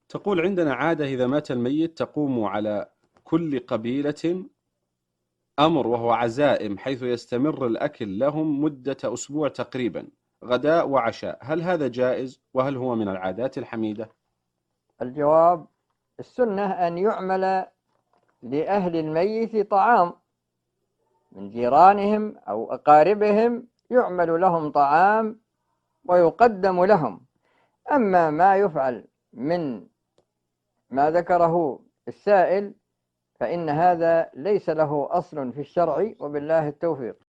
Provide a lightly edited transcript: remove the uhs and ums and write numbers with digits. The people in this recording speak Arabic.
تقول عندنا عادة إذا مات الميت تقوم على كل قبيلة أمر وهو عزائم، حيث يستمر الأكل لهم مدة أسبوع تقريبا، غداء وعشاء. هل هذا جائز؟ وهل هو من العادات الحميدة؟ الجواب: السنة أن يعمل لأهل الميت طعام من جيرانهم أو أقاربهم، يعمل لهم طعام ويقدم لهم. أما ما يفعل من ما ذكره السائل فإن هذا ليس له أصل في الشرع، وبالله التوفيق.